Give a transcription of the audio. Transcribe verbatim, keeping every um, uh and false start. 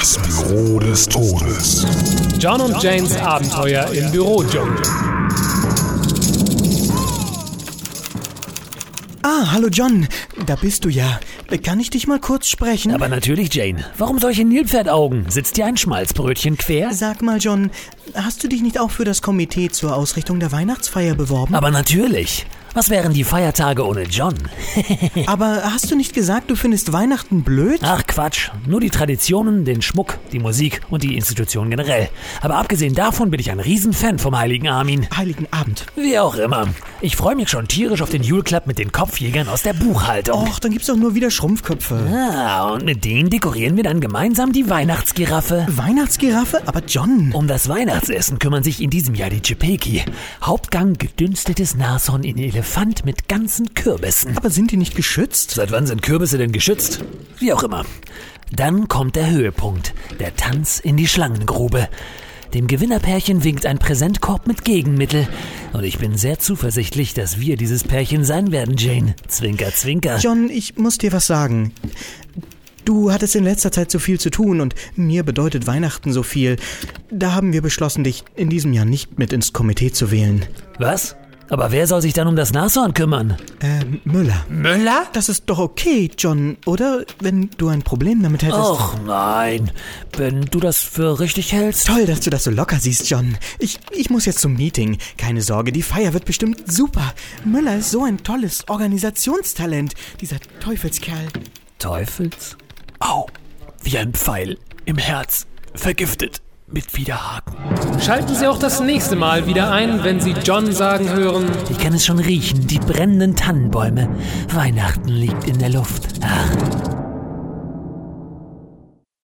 Das Büro des Todes. John und Janes Abenteuer im Bürodschungel. Ah, hallo John, da bist du ja. Kann ich dich mal kurz sprechen? Aber natürlich, Jane. Warum solche Nilpferdaugen? Sitzt dir ein Schmalzbrötchen quer? Sag mal, John, hast du dich nicht auch für das Komitee zur Ausrichtung der Weihnachtsfeier beworben? Aber natürlich. Was wären die Feiertage ohne John? Aber hast du nicht gesagt, du findest Weihnachten blöd? Ach Quatsch, nur die Traditionen, den Schmuck, die Musik und die Institution generell. Aber abgesehen davon bin ich ein Riesenfan vom Heiligen Armin. Heiligen Abend. Wie auch immer. Ich freue mich schon tierisch auf den Jule Club mit den Kopfjägern aus der Buchhaltung. Och, dann gibt's doch nur wieder Schrumpfköpfe. Ah, und mit denen dekorieren wir dann gemeinsam die Weihnachtsgiraffe. Weihnachtsgiraffe? Aber John... Um das Weihnachtsessen kümmern sich in diesem Jahr die Chipeki. Hauptgang gedünstetes Nashorn in Elefant mit ganzen Kürbissen. Aber sind die nicht geschützt? Seit wann sind Kürbisse denn geschützt? Wie auch immer. Dann kommt der Höhepunkt, der Tanz in die Schlangengrube. Dem Gewinnerpärchen winkt ein Präsentkorb mit Gegenmittel. Und ich bin sehr zuversichtlich, dass wir dieses Pärchen sein werden, Jane. Zwinker, zwinker. John, ich muss dir was sagen. Du hattest in letzter Zeit so viel zu tun und mir bedeutet Weihnachten so viel. Da haben wir beschlossen, dich in diesem Jahr nicht mit ins Komitee zu wählen. Was? Aber wer soll sich dann um das Nashorn kümmern? Ähm, Müller. Müller? Das ist doch okay, John, oder? Wenn du ein Problem damit hättest. Och nein, wenn du das für richtig hältst. Toll, dass du das so locker siehst, John. Ich, ich muss jetzt zum Meeting. Keine Sorge, die Feier wird bestimmt super. Müller ist so ein tolles Organisationstalent, dieser Teufelskerl. Teufels? Au, wie ein Pfeil im Herz, vergiftet. Mit Widerhaken. Schalten Sie auch das nächste Mal wieder ein, wenn Sie John sagen hören: Ich kann es schon riechen, die brennenden Tannenbäume. Weihnachten liegt in der Luft. Ach.